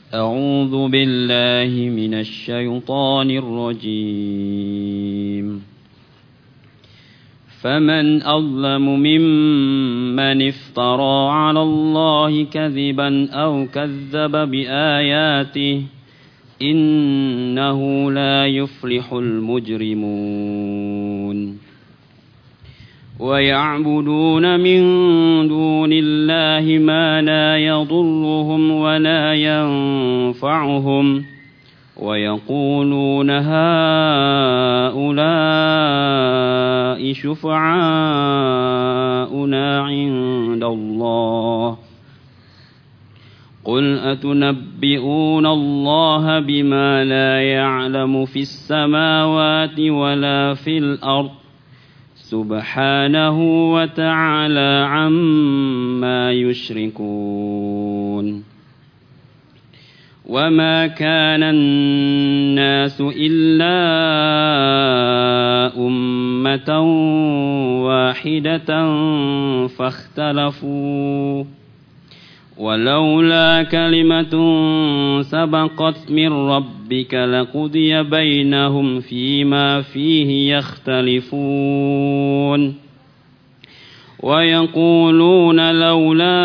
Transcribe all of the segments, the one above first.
أعوذ بالله من الشيطان الرجيم فمن أظلم ممن افترى على الله كذبا أو كذب بآياته إنه لا يفلح المجرمون ويعبدون من دون الله ما لا يضرهم ولا ينفعهم ويقولون هؤلاء شفعاؤنا عند الله قل أتنبئون الله بما لا يعلم في السماوات ولا في الأرض سبحانه وتعالى عما يشركون وما كان الناس إلا أمة واحدة فاختلفوا ولولا كلمة سبقت من ربك لقضي بينهم فيما فيه يختلفون ويقولون لولا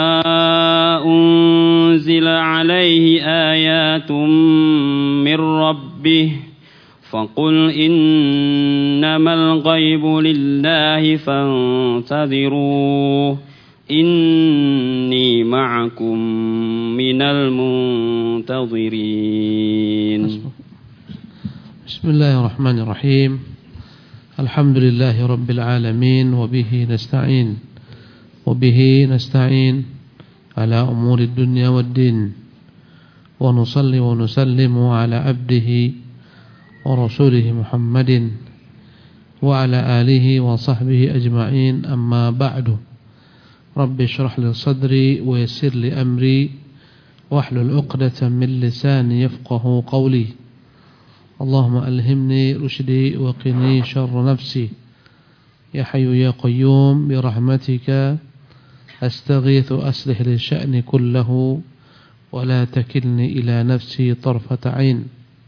أنزل عليه آيات من ربه فقل إنما الغيب لله فانتظروا إني معكم من المنتظرين بسم الله الرحمن الرحيم الحمد لله رب العالمين وبه نستعين على أمور الدنيا والدين ونصلي ونسلم على عبده ورسوله محمد وعلى آله وصحبه أجمعين أما بعد رب اشرح لي صدري ويسر لي أمري واحلل عقدة من لساني يفقه قولي اللهم ألهمني رشدي وقني شر نفسي يا حي يا قيوم برحمتك أستغيث أصلح لي شأني كله ولا تكلني إلى نفسي طرفة عين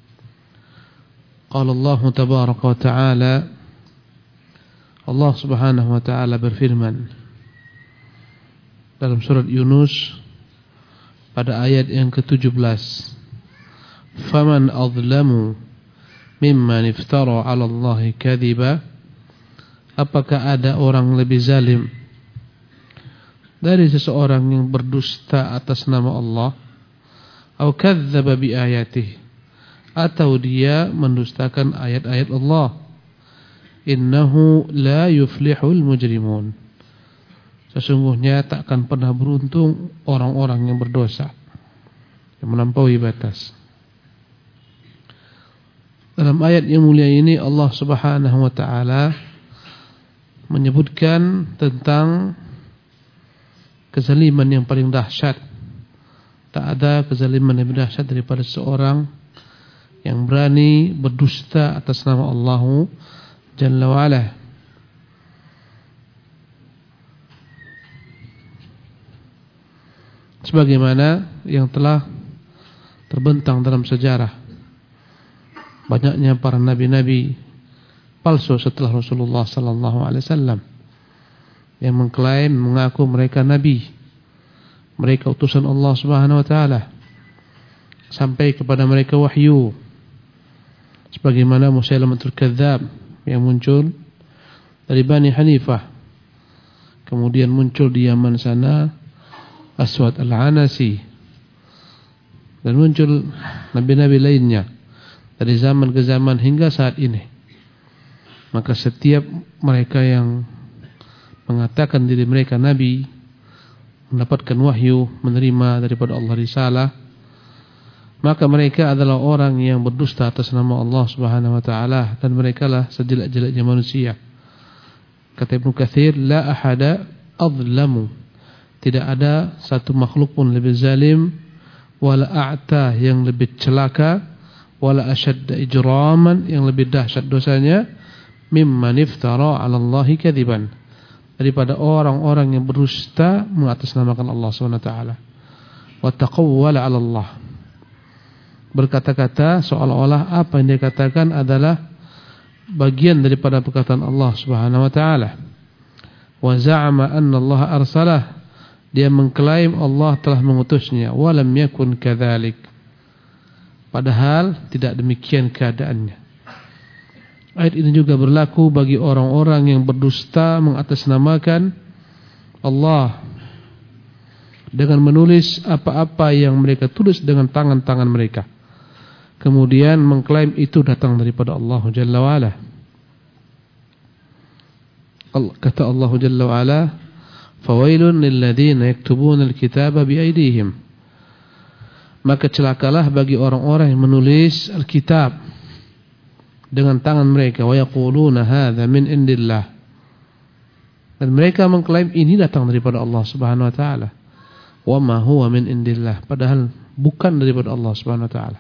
قال الله تبارك وتعالى Allah subhanahu wa ta'ala berfirman dalam surat Yunus pada ayat yang ke-17 faman azlamu mimman iftara 'ala Allahi kadhiba apakah ada orang lebih zalim dari seseorang yang berdusta atas nama Allah atau kadzdzaba bi ayatihi atau dia mendustakan ayat-ayat Allah innahu la yuflihul mujrimun sesungguhnya takkan pernah beruntung orang-orang yang berdosa yang melampaui batas. Dalam ayat yang mulia ini Allah Subhanahu wa taala menyebutkan tentang kezaliman yang paling dahsyat. Tak ada kezaliman yang lebih dahsyat daripada seorang yang berani berdusta atas nama Allah Jalla wa Ala. Sebagaimana yang telah terbentang dalam sejarah, banyaknya para nabi-nabi palsu setelah Rasulullah sallallahu alaihi wasallam yang mengklaim mengaku mereka nabi, mereka utusan Allah Subhanahu wa taala, sampai kepada mereka wahyu. Sebagaimana Musailamatul Kadzdzab yang muncul dari Bani Hanifah, kemudian muncul di Yaman sana Aswad Al-Anasi, dan muncul nabi-nabi lainnya dari zaman ke zaman hingga saat ini. Maka setiap mereka yang mengatakan diri mereka nabi, mendapatkan wahyu, menerima daripada Allah risalah, maka mereka adalah orang yang berdusta atas nama Allah Subhanahu wa taala, dan merekalah sejelek-jeleknya manusia. Kata Ibnu Katsir, la ahada azlamu, tidak ada satu makhluk pun lebih zalim, wala a'ta yang lebih celaka, wala asyadda ijraman yang lebih dahsyat dosanya, mimman iftara 'ala Allahi kadziban, daripada orang-orang yang berdusta mengatasnamakan Allah Subhanahu wa taala, wa taqawwala 'ala Allah, berkata-kata seolah-olah apa yang dia katakan adalah bagian daripada perkataan Allah Subhanahu wa taala. Wa za'ama anna Allah arsalah, dia mengklaim Allah telah mengutusnya, wa lam yakun kadzalik, padahal tidak demikian keadaannya. Ayat ini juga berlaku bagi orang-orang yang berdusta mengatasnamakan Allah dengan menulis apa-apa yang mereka tulis dengan tangan-tangan mereka, kemudian mengklaim itu datang daripada Allah Jalla wa'ala. Kata Allah Jalla wa'ala, fawailun lilladzina yaktubuna alkitaba biaydihim, maka celakalah bagi orang-orang yang menulis Alkitab dengan tangan mereka, wa yaquluna hadza min indillah, dan mereka mengklaim ini datang daripada Allah Subhanahu wa taala. Wa ma huwa min indillah, padahal bukan daripada Allah Subhanahu wa taala.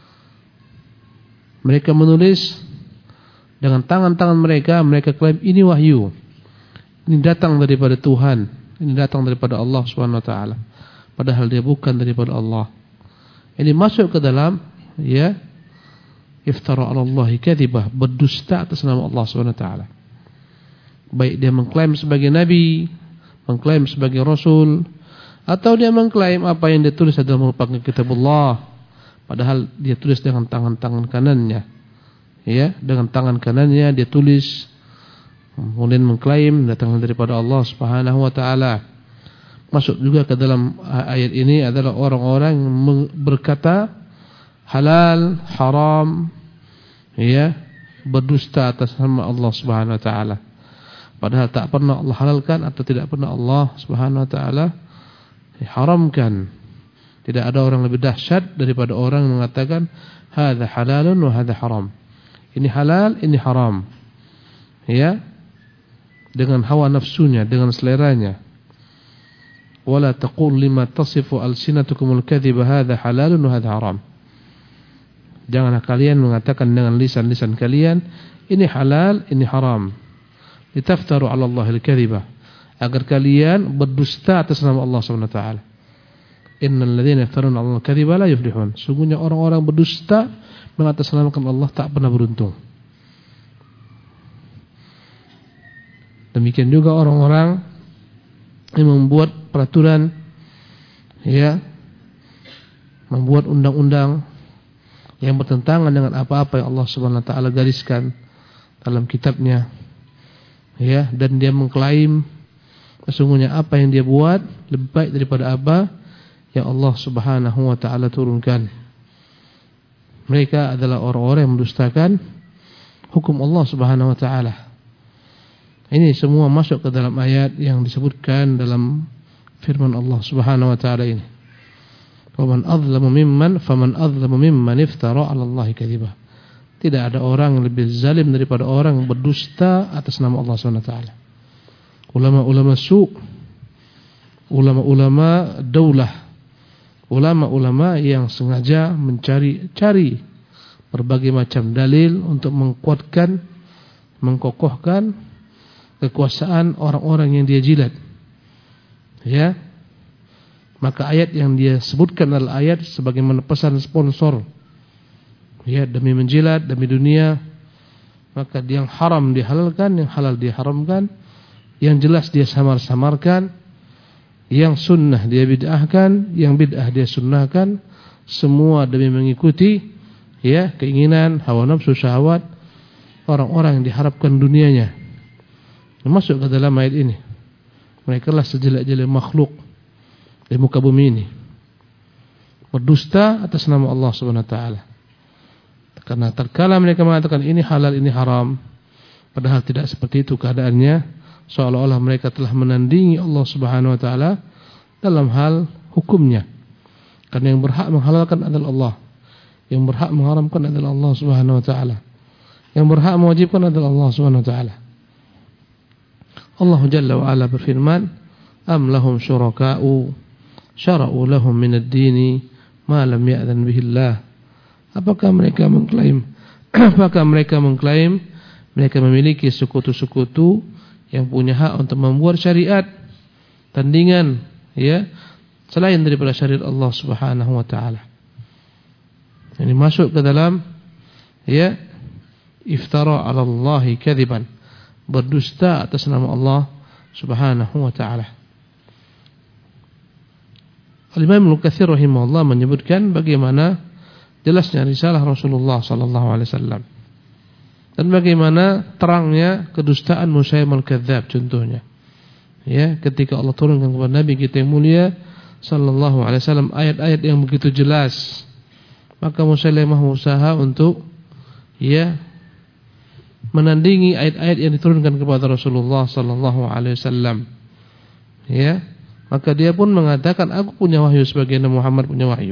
Mereka menulis dengan tangan-tangan mereka, mereka klaim ini wahyu, ini datang daripada Tuhan, ini datang daripada Allah Subhanahu wa taala, padahal dia bukan daripada Allah. Ini masuk ke dalam iftara 'ala Allahi kadzibah, berdusta atas nama Allah Subhanahu wa taala. Baik dia mengklaim sebagai nabi, mengklaim sebagai rasul, atau dia mengklaim apa yang dia tulis adalah merupakan kitabullah, padahal dia tulis dengan tangan-tangan kanannya. Dengan tangan kanannya dia tulis, kemudian mengklaim datang daripada Allah Subhanahu wa taala. Masuk juga ke dalam ayat ini adalah orang-orang yang berkata halal, haram, berdusta atas nama Allah Subhanahu wa taala, padahal tak pernah Allah halalkan atau tidak pernah Allah Subhanahu wa taala haramkan. Tidak ada orang lebih dahsyat daripada orang yang mengatakan hadza halalun wa hadza haram, ini halal, ini haram, dengan hawa nafsunya, dengan seleranya. Wala taqul lima tasifu alsinatukumul kadhiba hadza halalun wa hadza haram, janganlah kalian mengatakan dengan lisan-lisan kalian ini halal, ini haram, litaftaru 'ala Allahil kadhiba, agar kalian berdusta atas nama Allah Subhanahu wa taala. Innal ladzina yaftaruna 'ala Allahi kadhiba la yuflihun, sungguhnya orang-orang berdusta mengatasnamakan Allah tak pernah beruntung. Demikian juga orang-orang yang membuat peraturan, membuat undang-undang yang bertentangan dengan apa-apa yang Allah Subhanahu wa taala gariskan dalam kitabnya, dan dia mengklaim sesungguhnya apa yang dia buat lebih baik daripada apa yang Allah Subhanahu wa taala turunkan. Mereka adalah orang-orang yang mendustakan hukum Allah Subhanahu wa taala. Ini semua masuk ke dalam ayat yang disebutkan dalam firman Allah Subhanahu wa taala ini. Faman adzlamu mimman iftara 'ala Allahi kadhiba. Tidak ada orang yang lebih zalim daripada orang yang berdusta atas nama Allah Subhanahu wa taala. Ulama-ulama ulama-ulama daulah, ulama-ulama yang sengaja mencari berbagai macam dalil untuk menguatkan, mengkokohkan kekuasaan orang-orang yang dia jilat. Maka ayat yang dia sebutkan adalah ayat sebagaimana pesan sponsor. Demi menjilat, demi dunia, maka yang haram dihalalkan, yang halal diharamkan, yang jelas dia samar-samarkan, yang sunnah dia bid'ahkan, yang bid'ah dia sunnahkan, semua demi mengikuti keinginan, hawa nafsu, syahwat orang-orang yang diharapkan dunianya. Masuk ke dalam ayat ini. Mereka lah sejelek-jelek makhluk di muka bumi ini, berdusta atas nama Allah Subhanahu wa taala. Karena tatkala mereka mengatakan ini halal, ini haram, padahal tidak seperti itu keadaannya, seolah-olah mereka telah menandingi Allah Subhanahu wa taala dalam hal hukumnya. Karena yang berhak menghalalkan adalah Allah, yang berhak mengharamkan adalah Allah Subhanahu wa taala, yang berhak mewajibkan adalah Allah Subhanahu wa taala. Allah Jalla wa Ala berfirman, am lahum syuraka'u syara'u lahum minad dini ma lam ya'zan bihi Allah. Apakah mereka mengklaim mereka memiliki sekutu-sekutu yang punya hak untuk membuat syariat tandingan selain daripada syariat Allah Subhanahu wa taala. Ini masuk ke dalam iftara 'ala Allahi kadziban, berdusta atas nama Allah Subhanahu wa taala. Al-Imam Ibnu Katsir rahimahullah menyebutkan bagaimana jelasnya risalah Rasulullah sallallahu alaihi wasallam dan bagaimana terangnya kedustaan Musailimah al-Kadzdzab contohnya. Ketika Allah turunkan kepada Nabi kita yang mulia sallallahu alaihi wasallam ayat-ayat yang begitu jelas, maka Musailimah berusaha untuk menandingi ayat-ayat yang diturunkan kepada Rasulullah sallallahu alaihi wasallam. Maka dia pun mengatakan, aku punya wahyu sebagaimana Muhammad punya wahyu.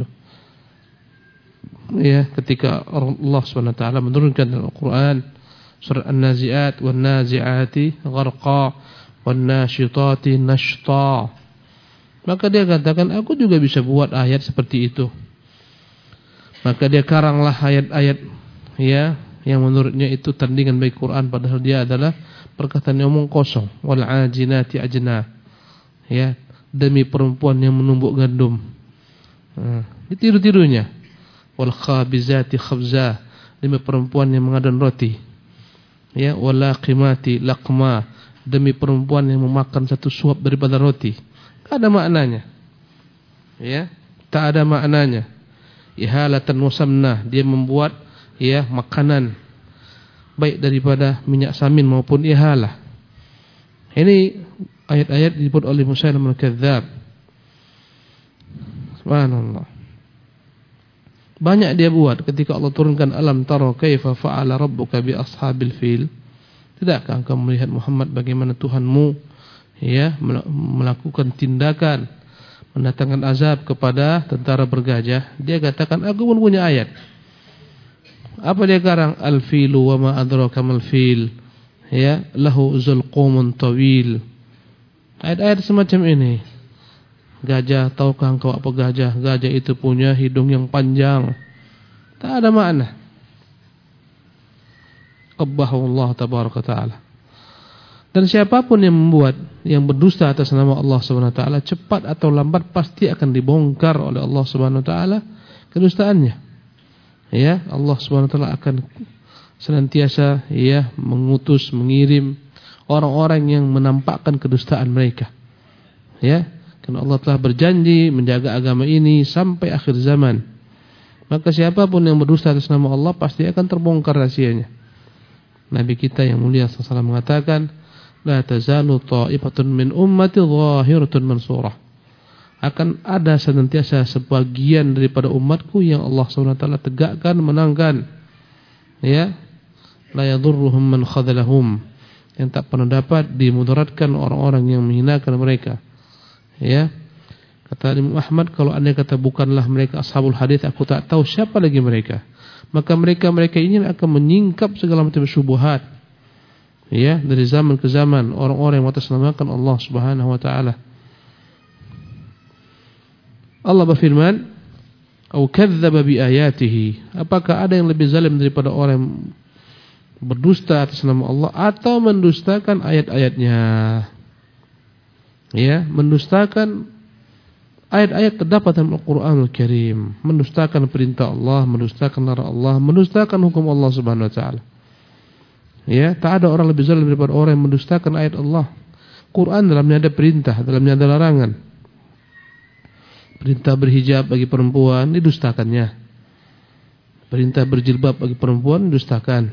Ketika Allah SWT menurunkan dalam Al-Quran surah An-Nazi'at wan-Nazi'ati gharqa wan-Nashitati nashta, maka dia katakan, aku juga bisa buat ayat seperti itu. Maka dia karanglah ayat-ayat yang menurutnya itu tandingan bagi Quran, padahal dia adalah perkataan yang omong kosong. Wal 'ajinati ajna, demi perempuan yang menumbuk gandum, ditiru-tirunya. Wal khabizati khabza, demi perempuan yang mengadon roti. Wal laqimati laqma, demi perempuan yang memakan satu suap daripada roti. Tak ada maknanya. Tak ada maknanya. Ihalatan wasamnah, dia membuat makanan baik daripada minyak samin maupun ihalah. Ini ayat-ayat disebut oleh Musailimah al-Kadzdzab. Subhanallah. Banyak dia buat ketika Allah turunkan alam tara kaifa fa'ala rabbuka bi ashabil fil. Tidakkah engkau melihat Muhammad bagaimana Tuhanmu melakukan tindakan mendatangkan azab kepada tentara bergajah. Dia katakan, aku pun punya ayat. Apa dia karang? Al-filu wa ma adraka mal fil. Lahu zulqumun tawil. Ayat-ayat semacam ini. Gajah, tahukah engkau apa gajah? Gajah itu punya hidung yang panjang. Tak ada makna. Qabbahu Allah tabaraka ta'ala. Dan siapapun yang membuat, yang berdusta atas nama Allah subhanahu wa ta'ala, cepat atau lambat pasti akan dibongkar oleh Allah subhanahu wa ta'ala kedustaannya. Allah subhanahu wa ta'ala akan senantiasa mengutus, mengirim orang-orang yang menampakkan kedustaan mereka. Karena Allah telah berjanji menjaga agama ini sampai akhir zaman. Maka siapapun yang berdusta atas nama Allah pasti akan terbongkar rahasianya. Nabi kita yang mulia sallallahu alaihi wasallam mengatakan, la tazalu ta'ifatun min ummati zahiratun mansurah. Akan ada senantiasa sebagian daripada umatku yang Allah SWT tegakkan, menangkan. La yadurruhum man khadalahum, yang tak pernah dapat dimudaratkan orang-orang yang menghinakan mereka. Kata Imam Ahmad, kalau anda kata bukanlah mereka ashabul hadis, aku tak tahu siapa lagi mereka. Maka mereka ini akan menyingkap segala macam syubhat. Dari zaman ke zaman orang-orang yang mengatasnamakan Allah Subhanahu wa taala. Allah berfirman, "Au kadzdzaba bi ayatihi." Apakah ada yang lebih zalim daripada orang yang berdusta atas nama Allah atau mendustakan ayat-ayatnya? Mendustakan ayat-ayat terdapat dalam Al-Quranul Karim, mendustakan perintah Allah, mendustakan larangan Allah, mendustakan hukum Allah Subhanahu wa taala. Tak ada orang lebih zalim daripada orang yang mendustakan ayat Allah. Quran dalamnya ada perintah, dalamnya ada larangan. Perintah berhijab bagi perempuan didustakannya. Perintah berjilbab bagi perempuan didustakan.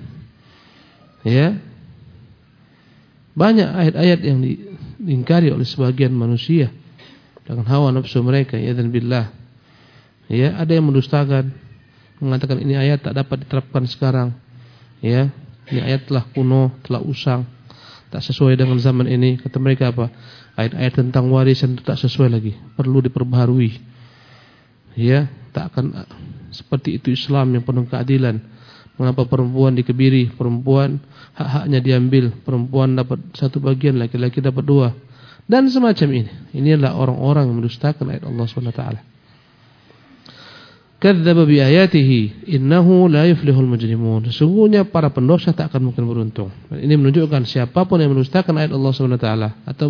Banyak ayat-ayat yang diingkari oleh sebagian manusia dengan hawa nafsu mereka, dan billah. Ada yang mendustakan, mengatakan ini ayat tak dapat diterapkan sekarang. Ini ayat telah kuno, telah usang, tak sesuai dengan zaman ini. Kata mereka apa? Ayat-ayat tentang warisan itu tak sesuai lagi, perlu diperbaharui. Tak akan seperti itu Islam yang penuh keadilan. Mengapa perempuan dikebiri, perempuan hak-haknya diambil, perempuan dapat satu bagian, laki-laki dapat dua, dan semacam ini. Ini adalah orang-orang yang mendustakan ayat Allah SWT. Kadzdzaba bi ayatihi innahu la yuflihul mujrimun. Sesungguhnya para pendosa tak akan mungkin beruntung. Ini menunjukkan siapapun yang mendustakan ayat Allah SWT atau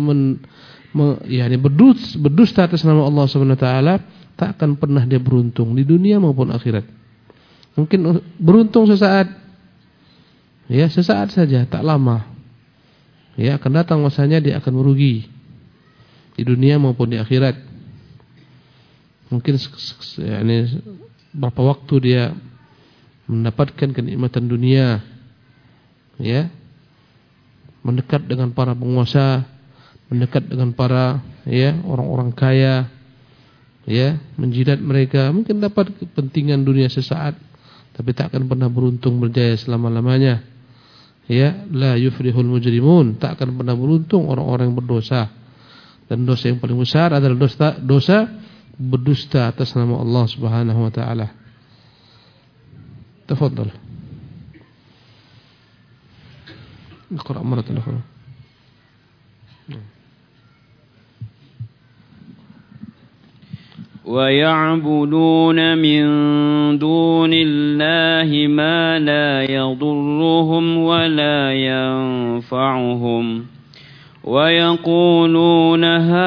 berdusta atas nama Allah SWT tak akan pernah dia beruntung di dunia maupun akhirat. Mungkin beruntung sesaat. Ya, sesaat saja, tak lama. Ya, akan datang masanya dia akan merugi di dunia maupun di akhirat. Mungkin berapa waktu dia mendapatkan kenikmatan dunia, ya, mendekat dengan para penguasa, mendekat dengan para orang-orang kaya, ya, menjilat mereka, mungkin dapat kepentingan dunia sesaat, tapi tak akan pernah beruntung berjaya selama-lamanya. Ya, la yuflihul mujrimun, tak akan pernah beruntung orang-orang yang berdosa. Dan dosa yang paling besar adalah dosa berdusta atas nama Allah Subhanahu wa taala. Tafadhal. Iqra' maratan ukhra. وَيَعْبُدُونَ مِن دُونِ اللَّهِ مَا لَا يَضُرُّهُمْ وَلَا يَنفَعُهُمْ وَيَقُولُونَ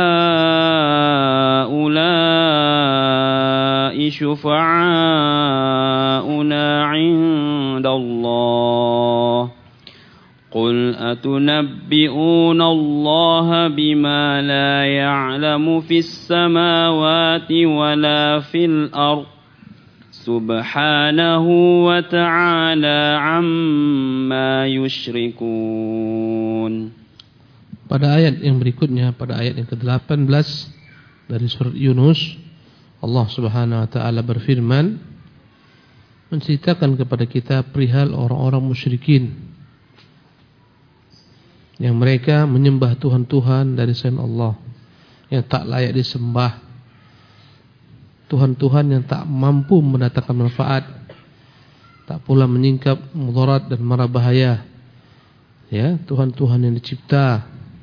هَؤُلَاءِ شُفَعَاؤُنَا عِندَ اللَّهِ قُلْ أَتُنَبِّئُونَ اللَّهَ بِمَا لَا يَعْلَمُ فِي السَّمَاوَاتِ وَلَا فِي الْأَرْضِ سُبْحَانَهُ وَتَعَالَى عَمَّا يُشْرِكُونَ. Pada ayat yang berikutnya, pada ayat yang ke-18 dari surat Yunus, Allah Subhanahu wa taala berfirman menceritakan kepada kita perihal orang-orang musyrikin yang mereka menyembah Tuhan-Tuhan dari selain Allah, yang tak layak disembah, Tuhan-Tuhan yang tak mampu mendatangkan manfaat, tak pula menyingkap mudarat dan mara bahaya. Ya, Tuhan-Tuhan yang dicipta.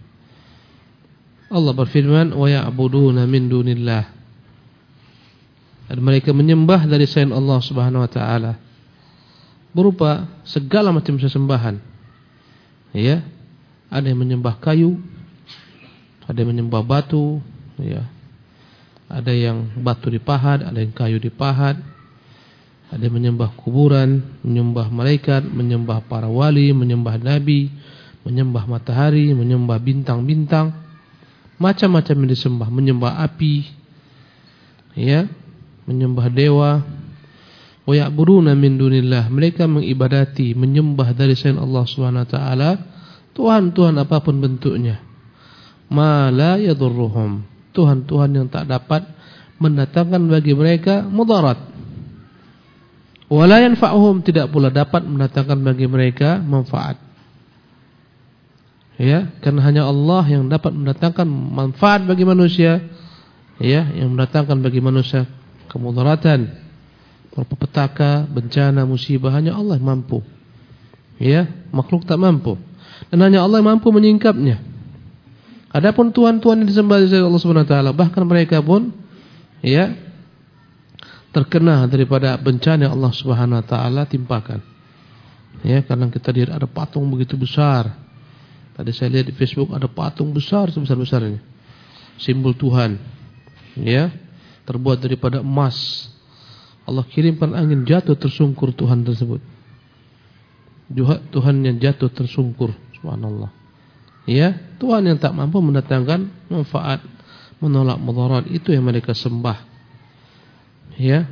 Allah berfirman, wa ya'buduna min dunillah, dan mereka menyembah dari selain Allah Subhanahu wa taala berupa segala macam sesembahan. Ya, ada yang menyembah kayu, ada yang menyembah batu, ya. Ada yang batu dipahat, ada yang kayu dipahat. Ada yang menyembah kuburan, menyembah malaikat, menyembah para wali, menyembah nabi, menyembah matahari, menyembah bintang-bintang. Macam-macam yang disembah, menyembah api, ya, menyembah dewa. Wa ya'buduna min dunillah, mereka mengibadati, menyembah dari selain Allah Subhanahu wa taala Tuhan-Tuhan apapun bentuknya. Ma la yadurruhum, Tuhan-Tuhan yang tak dapat mendatangkan bagi mereka mudarat. Wa la yanfa'uhum, tidak pula dapat mendatangkan bagi mereka manfaat. Ya, karena hanya Allah yang dapat mendatangkan manfaat bagi manusia, ya, yang mendatangkan bagi manusia kemudaratan, petaka, bencana, musibah, hanya Allah yang mampu. Ya, makhluk tak mampu. Dan hanya Allah yang mampu menyingkapnya. Adapun tuhan-tuhan yang disembah oleh Allah Subhanahu wa taala, bahkan mereka pun, ya, terkena daripada bencana yang Allah Subhanahu wa taala timpakan. Ya, karena kita lihat ada patung begitu besar. Tadi saya lihat di Facebook ada patung besar sebesar-besarnya, simbol Tuhan, ya, terbuat daripada emas. Allah kirimkan angin, jatuh tersungkur Tuhan tersebut. Tuhan yang jatuh tersungkur, subhanallah. Ya, Tuhan yang tak mampu mendatangkan manfaat, menolak mudarat, itu yang mereka sembah. Ya.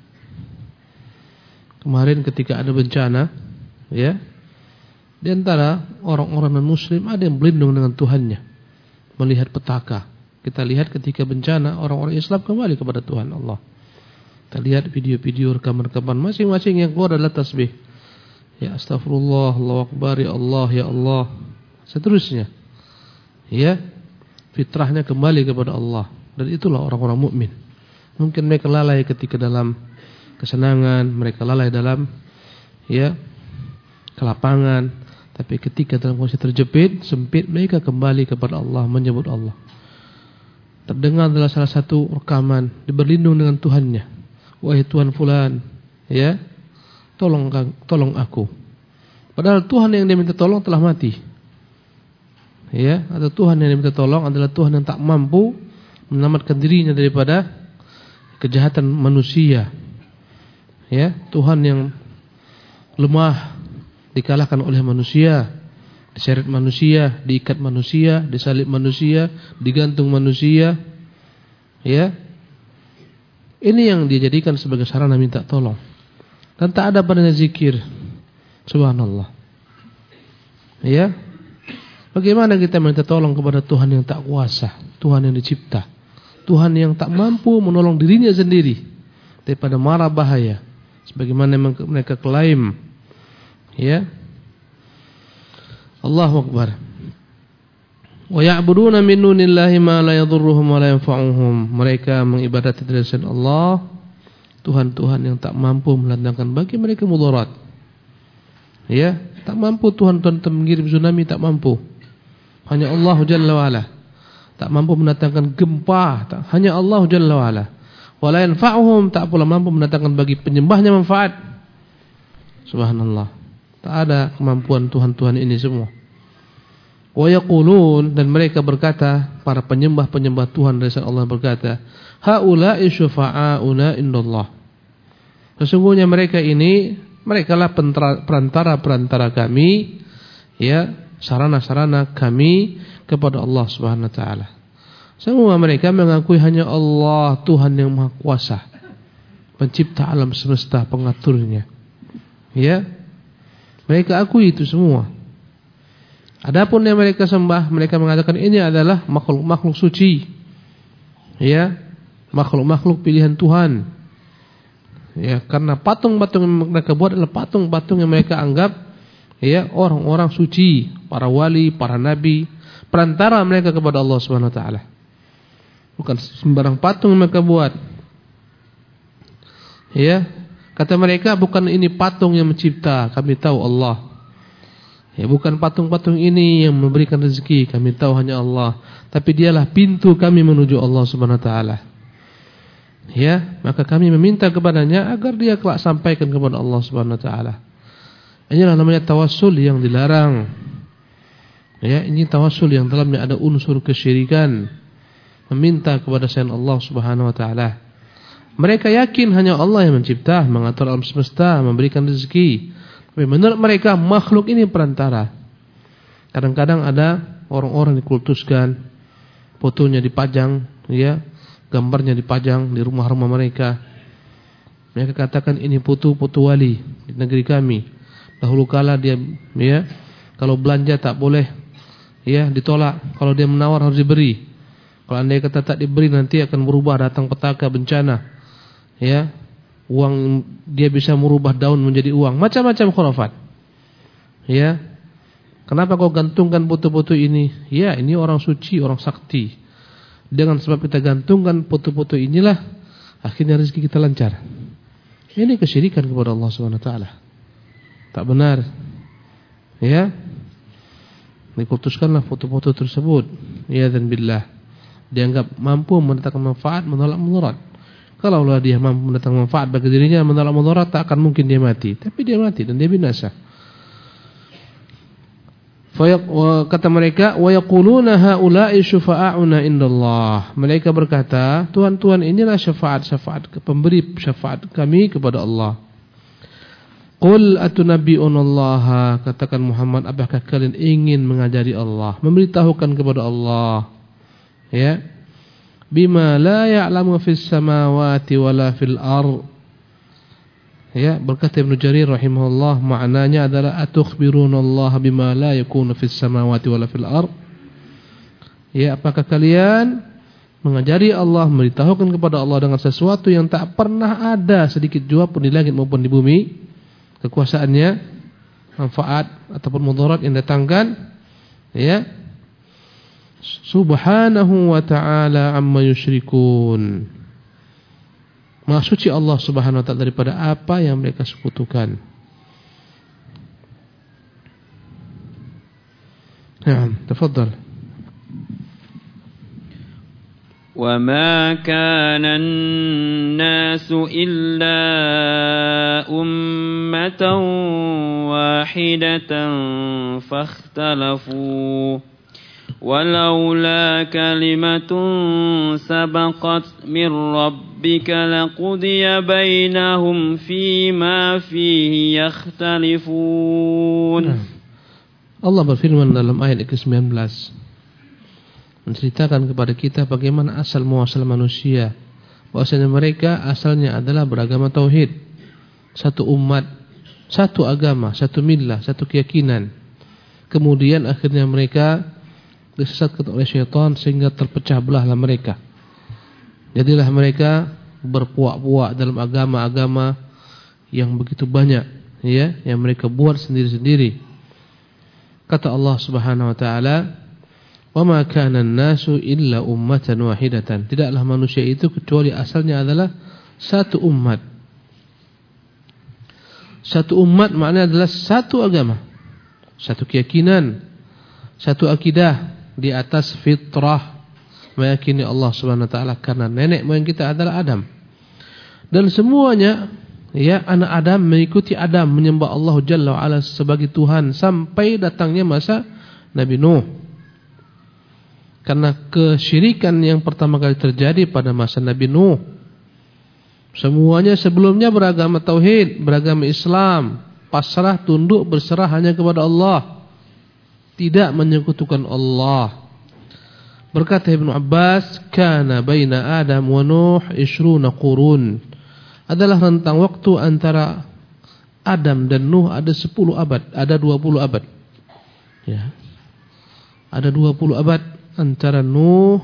Kemarin ketika ada bencana, ya, di antara orang-orang non-muslim ada yang berlindung dengan Tuhannya, melihat petaka. Kita lihat ketika bencana, orang-orang Islam kembali kepada Tuhan Allah. Kita lihat video-video, rekaman-rekaman, masing-masing yang keluar adalah tasbih. Ya astagfirullah, Allahu akbar, ya Allah, ya Allah, seterusnya. Ya, fitrahnya kembali kepada Allah. Dan itulah orang-orang mukmin. Mungkin mereka lalai ketika dalam kesenangan, mereka lalai dalam, ya, kelapangan, tapi ketika dalam kondisi terjepit, sempit, mereka kembali kepada Allah, menyebut Allah. Terdengar adalah salah satu rekaman, berlindung dengan Tuhannya. Wahai Tuhan fulan, ya, tolong aku. Padahal Tuhan yang dia minta tolong telah mati. Ya, atau Tuhan yang dia minta tolong adalah Tuhan yang tak mampu menyelamatkan dirinya daripada kejahatan manusia. Ya, Tuhan yang lemah dikalahkan oleh manusia, diseret manusia, diikat manusia, disalib manusia, digantung manusia. Ya. Ini yang dia jadikan sebagai sarana minta tolong. Dan tak ada padanya zikir. Subhanallah. Ya. Bagaimana kita minta tolong kepada Tuhan yang tak kuasa, Tuhan yang dicipta, Tuhan yang tak mampu menolong dirinya sendiri daripada mara bahaya, sebagaimana mereka klaim. Ya. Allahu Akbar. Wa ya'buduna min dunillahi ma la yadhurruhum wa la yanfa'uhum. Mereka mengibadati dari selain Allah Tuhan-Tuhan yang tak mampu mendatangkan bagi mereka mudarat. Ya, tak mampu Tuhan-Tuhan mengirim tsunami, tak mampu. Hanya Allah Jalla wa Ala. Tak mampu mendatangkan gempa, hanya Allah Jalla wa Ala. Wa la yanfa'uhum, tak pula mampu mendatangkan bagi penyembahnya manfaat. Subhanallah. Tak ada kemampuan Tuhan-Tuhan ini semua. Wa yaqulun, dan mereka berkata, para penyembah-penyembah Tuhan dari selain Allah berkata, haula'i syufa'auna indallah. Sesungguhnya mereka ini, merekalah perantara-perantara kami, ya, sarana-sarana kami kepada Allah Subhanahu wa taala. Semua mereka mengakui hanya Allah Tuhan yang Maha Kuasa, pencipta alam semesta, pengaturnya. Ya. Mereka akui itu semua. Adapun yang mereka sembah, mereka mengatakan ini adalah makhluk-makhluk suci. Ya, makhluk-makhluk pilihan Tuhan. Ya, karena patung-patung yang mereka buat adalah patung-patung yang mereka anggap ya orang-orang suci, para wali, para nabi, perantara mereka kepada Allah Subhanahu wa taala. Bukan sembarang patung yang mereka buat. Ya, kata mereka bukan ini patung yang mencipta, kami tahu Allah. Ya, bukan patung-patung ini yang memberikan rezeki, kami tahu hanya Allah. Tapi dialah pintu kami menuju Allah Subhanahu wa taala. Ya, maka kami meminta kepadanya agar dia kelak sampaikan kepada Allah Subhanahu wa taala. Inilah namanya tawassul yang dilarang. Ya, ini tawassul yang dalamnya ada unsur kesyirikan. Meminta kepada selain Allah Subhanahu wa taala. Mereka yakin hanya Allah yang mencipta, mengatur alam semesta, memberikan rezeki. Tapi menurut mereka makhluk ini perantara. Kadang-kadang ada orang-orang dikultuskan, fotonya dipajang, ya, gambarnya dipajang di rumah-rumah mereka. Mereka katakan ini foto-foto wali di negeri kami. Dahulu kala dia, ya, kalau belanja tak boleh, ya, ditolak. Kalau dia menawar harus diberi. Kalau andai kata tak diberi nanti akan berubah, datang petaka, bencana. Ya. Uang dia bisa merubah daun menjadi uang, macam-macam khurafat. Ya. Kenapa kau gantungkan foto-foto ini? Ya, ini orang suci, orang sakti. Dengan sebab kita gantungkan foto-foto inilah akhirnya rezeki kita lancar. Ini kesyirikan kepada Allah Subhanahu wa taala. Tak benar. Ya. Dikultuskanlah foto-foto tersebut. Ya dan billah. Dianggap mampu mendatangkan manfaat, menolak mudarat. Kalaulah dia mampu mendatangkan manfaat bagi dirinya, menolak mudarat, tak akan mungkin dia mati. Tapi dia mati dan dia binasa. Kata mereka, wa yaquluna haula'i syufa'auna indallah. Mereka berkata, Tuhan-Tuhan inilah syafaat-syafaat, pemberi syafaat kami kepada Allah. Qul atunabbi'unallaha, katakan Muhammad, apakah kalian ingin mengajari Allah, memberitahukan kepada Allah, ya, bima la ya'lamu fis samawati wala fil ard. Ya, berkata Ibnu Jarir rahimahullah, maknanya adalah atukhbirunallaha bima la yakunu fis samawati wala fil ard. Ya, apakah kalian mengajari Allah, memberitahukan kepada Allah dengan sesuatu yang tak pernah ada sedikit jua pun di langit maupun di bumi, kekuasaannya, manfaat ataupun mudarat yang datangkan, ya. Subhanahu wa ta'ala amma yusyrikun. Maha suci Allah Subhanahu wa ta'ala daripada apa yang mereka sekutukan. Ya, tafadhal. وما كان الناس إلا أمة واحدة فاختلفوا ولولا كلمة سبقت من ربك لقضي بينهم فيما فيه يختلفون. Allah berfirman dalam ayat ke-19 menceritakan kepada kita bagaimana asal muasal manusia. Bahwasanya mereka asalnya adalah beragama tauhid, satu umat, satu agama, satu millah, satu keyakinan. Kemudian akhirnya mereka disesatkan oleh syaitan sehingga terpecah belahlah mereka. Jadilah mereka berpuak-puak dalam agama-agama yang begitu banyak, ya, yang mereka buat sendiri-sendiri. Kata Allah Subhanahu wa taala, "Wa ma kana an-nasu illa ummatan wahidatan." Tidaklah manusia itu kecuali asalnya adalah satu umat. Satu umat maknanya adalah satu agama, satu keyakinan, satu akidah di atas fitrah, meyakini Allah Subhanahu wa taala karena nenek moyang kita adalah Adam. Dan semuanya, ya, anak Adam mengikuti Adam, menyembah Allah Jalla wa Ala sebagai Tuhan sampai datangnya masa Nabi Nuh. Karena kesyirikan yang pertama kali terjadi pada masa Nabi Nuh. Semuanya sebelumnya beragama tauhid, beragama Islam, pasrah tunduk berserah hanya kepada Allah, tidak menyekutukan Allah. Berkata Ibnu Abbas, "Kana baina Adam wa Nuh 20 qurun." Adalah rentang waktu antara Adam dan Nuh ada 10 abad, ada 20 abad. Ya. Ada 20 abad antara 10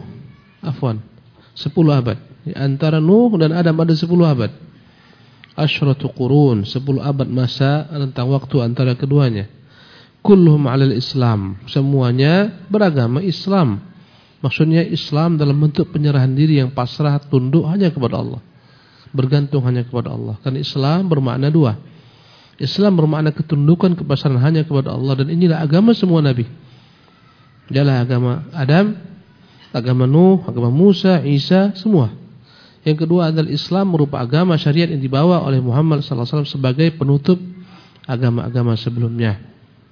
abad. Antara Nuh dan Adam ada 10 abad. Asyratu qurun, 10 abad masa rentang waktu antara keduanya. Kulluhum 'alal Islam, semuanya beragama Islam. Maksudnya Islam dalam bentuk penyerahan diri yang pasrah tunduk hanya kepada Allah, bergantung hanya kepada Allah. Karena Islam bermakna dua. Islam bermakna ketundukan, kepasrahan hanya kepada Allah, dan inilah agama semua nabi. Dialah agama Adam, agama Nuh, agama Musa, Isa, semua. Yang kedua adalah Islam merupakan agama syariat yang dibawa oleh Muhammad SAW sebagai penutup agama-agama sebelumnya.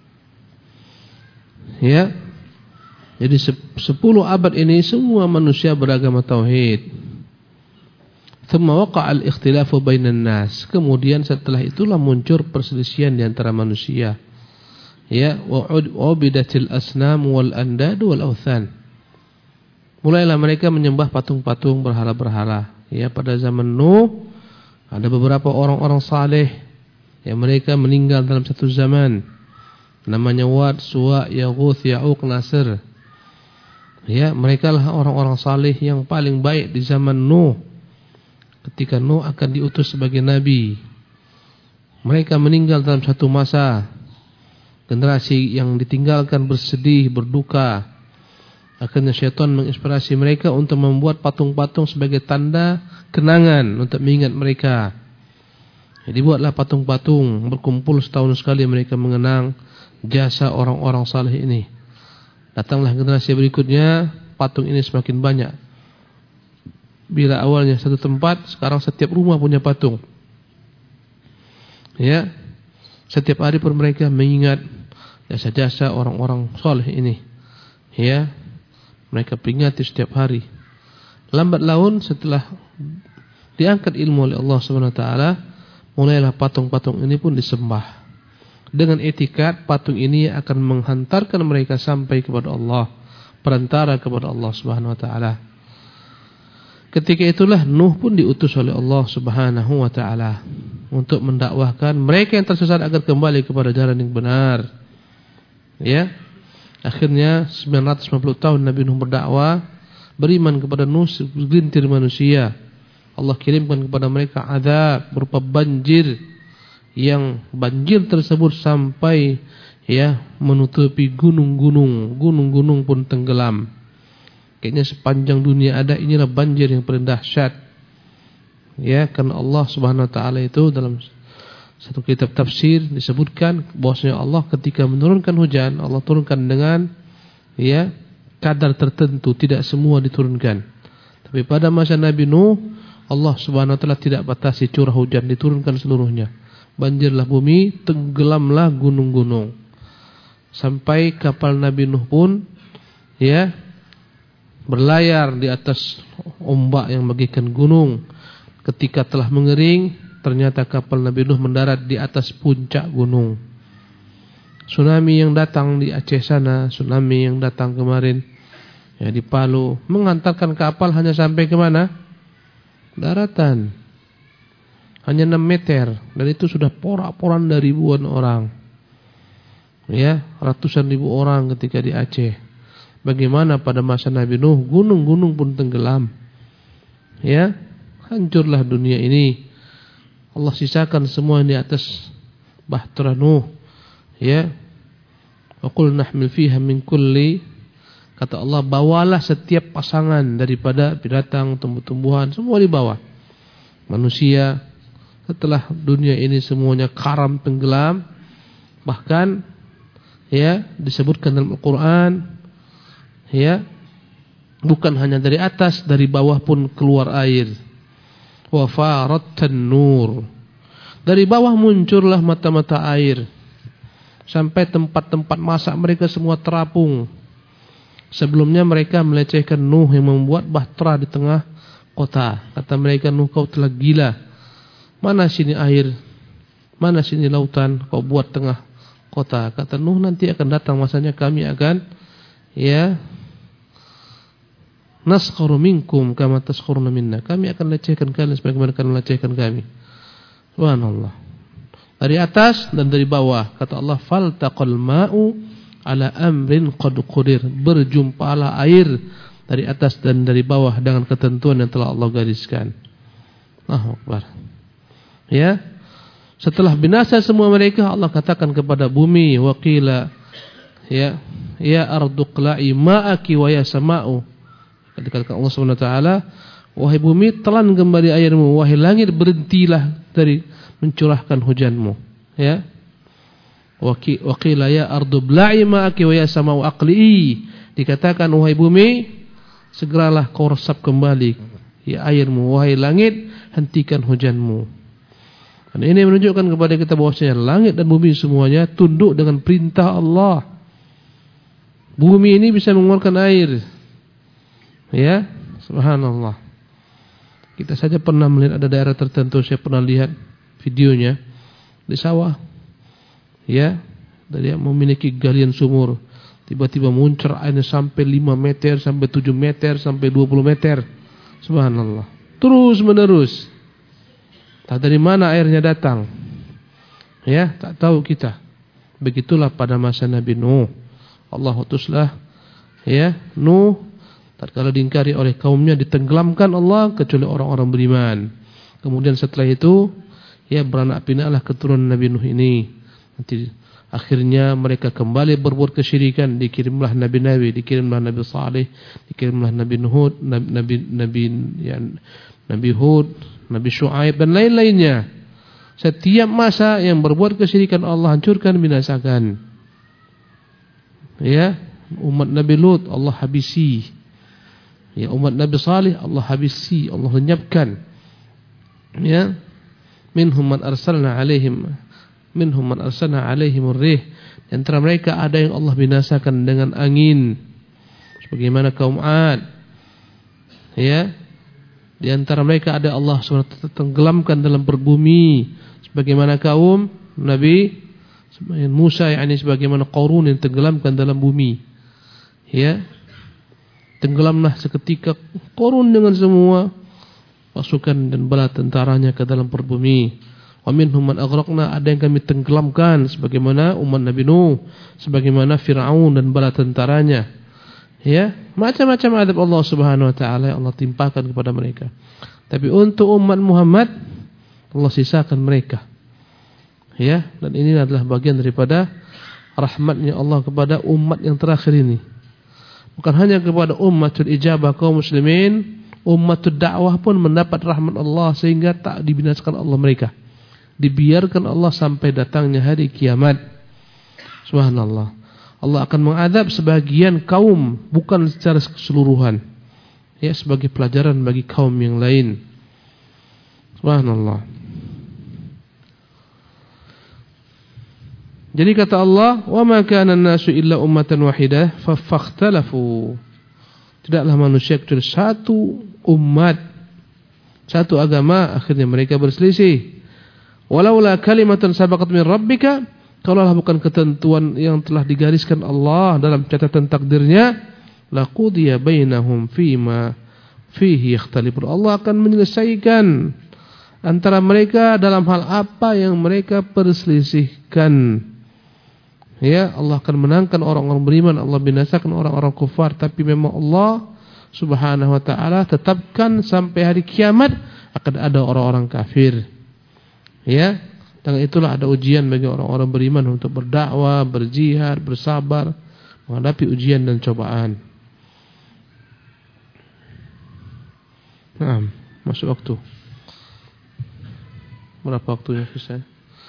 Ya. Jadi 10 abad ini semua manusia beragama tauhid. Thumma waqa'a al-ikhtilafu bainan nas. Kemudian setelah itulah muncul perselisihan di antara manusia. Ya, wa ubidatil asnam wal andad wal awthan. Mulailah mereka menyembah patung-patung, berhala-berhala. Ya, pada zaman Nuh ada beberapa orang-orang saleh yang mereka meninggal dalam satu zaman. Namanya Wad, Suwa, Yaghuth, Ya'uq, Nasr. Ya, mereka lah orang-orang saleh yang paling baik di zaman Nuh. Ketika Nuh akan diutus sebagai nabi, mereka meninggal dalam satu masa. Generasi yang ditinggalkan bersedih, berduka. Akhirnya syaitan menginspirasi mereka untuk membuat patung-patung sebagai tanda kenangan untuk mengingat mereka. Jadi buatlah patung-patung, berkumpul setahun sekali mereka mengenang jasa orang-orang saleh ini. Datanglah generasi berikutnya, patung ini semakin banyak. Bila awalnya satu tempat, sekarang setiap rumah punya patung. Ya, setiap hari pun mereka mengingat jasa-jasa orang-orang saleh ini. Ya, mereka peringati setiap hari. Lambat laun setelah diangkat ilmu oleh Allah Subhanahu wa taala, mulailah patung-patung ini pun disembah. Dengan etikat patung ini akan menghantarkan mereka sampai kepada Allah, perantara kepada Allah Subhanahu wa taala. Ketika itulah Nuh pun diutus oleh Allah Subhanahu wa taala untuk mendakwahkan mereka yang tersesat agar kembali kepada jalan yang benar. Ya. Akhirnya 950 tahun Nabi Nuh berdakwah, beriman kepada Nuh segelintir manusia. Allah kirimkan kepada mereka azab berupa banjir, yang banjir tersebut sampai ya menutupi gunung-gunung pun tenggelam. Kayaknya sepanjang dunia ada, inilah banjir yang paling dahsyat. Ya, karena Allah Subhanahu wa taala itu dalam satu kitab tafsir disebutkan bahwasanya Allah ketika menurunkan hujan, Allah turunkan dengan ya kadar tertentu, tidak semua diturunkan. Tapi pada masa Nabi Nuh, Allah Subhanahu wa taala tidak batasi curah hujan, diturunkan seluruhnya. Banjirlah bumi, tenggelamlah gunung-gunung. Sampai kapal Nabi Nuh pun ya, berlayar di atas ombak yang bagaikan gunung. Ketika telah mengering, ternyata kapal Nabi Nuh mendarat di atas puncak gunung. Tsunami yang datang di Aceh sana, tsunami yang datang kemarin ya di Palu, mengantarkan kapal hanya sampai ke mana? Daratan. Hanya 6 meter, dan itu sudah porak-poranda ribuan orang. Ya, ratusan ribu orang ketika di Aceh. Bagaimana pada masa Nabi Nuh, gunung-gunung pun tenggelam. Ya, hancurlah dunia ini. Allah sisakan semua di atas bahtera Nuh. Ya, wa qul nahmil fiha min kulli, kata Allah, bawalah setiap pasangan daripada binatang, tumbuh-tumbuhan, semua dibawa. Manusia, setelah dunia ini semuanya karam tenggelam, bahkan ya disebutkan dalam Al-Quran, ya, bukan hanya dari atas, dari bawah pun keluar air. Wa faratan nur, dari bawah muncullah mata-mata air, sampai tempat-tempat masak mereka semua terapung. Sebelumnya mereka melecehkan Nuh yang membuat bahtera di tengah kota. Kata mereka, Nuh, kau telah gila. Mana sini air, mana sini lautan, kau buat tengah kota. Kata Nuh, nanti akan datang masanya kami akan, ya, naskharu minkum kama taskhuruna minna, kami akan lecehkan kalian sebagaimana kalian melecehkan kami. Subhanallah. Dari atas dan dari bawah, kata Allah, faltaqal ma'u ala amrin qad qudir, berjumpalah air dari atas dan dari bawah dengan ketentuan yang telah Allah gariskan. Allahu Akbar. Ya, setelah binasa semua mereka, Allah katakan kepada bumi, waqila ya ardu qla'i ma'aki wa ya sama'u, kata Allah Subhanahu wa taala, wahai bumi, telan kembali airmu, wahai langit, berhentilah dari mencurahkan hujanmu. Ya, waqila ya ardu bla'i ma'aki wa ya sama'u aqli'i, dikatakan, wahai bumi, segeralah kau resap kembali ya airmu, wahai langit, hentikan hujanmu. Dan ini menunjukkan kepada kita bahwasanya langit dan bumi semuanya tunduk dengan perintah Allah. Bumi ini bisa mengeluarkan air. Ya, subhanallah. Kita saja pernah melihat ada daerah tertentu, saya pernah lihat videonya di sawah. Ya, dia memiliki galian sumur. Tiba-tiba muncul airnya sampai 5 meter, sampai 7 meter, sampai 20 meter. Subhanallah. Terus menerus. Tak dari mana airnya datang. Ya, tak tahu kita. Begitulah pada masa Nabi Nuh. Allah utuslah ya Nuh, tatkala diingkari oleh kaumnya, ditenggelamkan Allah kecuali orang-orang beriman. Kemudian setelah itu ya beranak pinaklah keturunan Nabi Nuh ini. Nanti akhirnya mereka kembali berbuat kesyirikan, dikirimlah nabi-nabi, dikirimlah Nabi Saleh, dikirimlah Nabi Nuh, Nabi Hud, Nabi Shu'aib dan lain-lainnya. Setiap masa yang berbuat kesyirikan Allah hancurkan, binasakan. Ya, umat Nabi Lut Allah habisi. Ya, umat Nabi Saleh Allah habisi, Allah lenyapkan. Ya, minhum man arsalna alaihim ar-rih. Di antara mereka ada yang Allah binasakan dengan angin, sebagaimana kaum Ad. Ya, di antara mereka ada Allah SWT tenggelamkan dalam berbumi, sebagaimana kaum Nabi Musa, yakni sebagaimana Qarun yang tenggelamkan dalam bumi. Ya, tenggelamlah seketika Qarun dengan semua pasukan dan bala tentaranya ke dalam berbumi. Wa minhum man aghraqna, ada yang kami tenggelamkan sebagaimana umat Nabi Nuh, sebagaimana Fir'aun dan bala tentaranya. Ya, macam-macam adab Allah Subhanahu wa taala yang Allah timpakan kepada mereka. Tapi untuk umat Muhammad Allah sisakan mereka. Ya, dan ini adalah bagian daripada rahmatnya Allah kepada umat yang terakhir ini. Bukan hanya kepada ummatul ijabah kaum muslimin, ummatul dakwah pun mendapat rahmat Allah sehingga tak dibinasakan Allah mereka. Dibiarkan Allah sampai datangnya hari kiamat. Subhanallah. Allah akan mengadab sebagian kaum, bukan secara keseluruhan. Ya, sebagai pelajaran bagi kaum yang lain. Subhanallah. Jadi kata Allah, "Wa ma kana an-nasu illa ummatan wahidah fakhtalafu." Tidaklah manusia kecuali satu umat, satu agama, akhirnya mereka berselisih. Walaula kalimatan sabaqat min rabbika, kalaulah bukan ketentuan yang telah digariskan Allah dalam catatan takdirnya, laqudiya bainahum fima fihi yakhtalifun. Allah akan menyelesaikan antara mereka dalam hal apa yang mereka perselisihkan. Ya, Allah akan menangkan orang-orang beriman, Allah binasakan orang-orang kufar. Tapi memang Allah Subhanahu wa ta'ala tetapkan sampai hari kiamat akan ada orang-orang kafir. Ya, dan itulah ada ujian bagi orang-orang beriman untuk berdakwah, berjihad, bersabar menghadapi ujian dan cobaan. Nah, masuk waktu. Berapa waktunya bisa?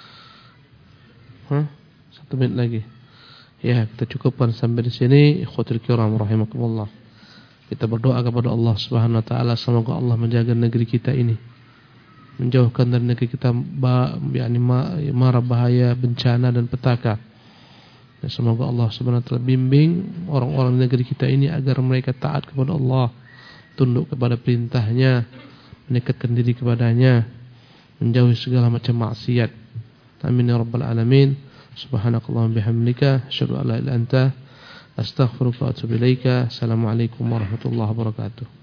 1 menit lagi. Ya, kita cukupkan sampai di sini. Ikhwatul kiram rahimakumullah. Kita berdoa kepada Allah Subhanahu wa taala, semoga Allah menjaga negeri kita ini, menjauhkan dari negeri kita mara bahaya, bencana dan petaka. Dan semoga Allah Subhanahu wa taala bimbing orang-orang negeri kita ini agar mereka taat kepada Allah, tunduk kepada perintahnya, mendekatkan diri kepadanya, menjauhi segala macam maksiat. Amin ya rabbal alamin. Subhanakallahumma bihamdika asyhadu an la ilaha illa anta astaghfiruka wa atubu ilaika. Assalamualaikum warahmatullahi wabarakatuh.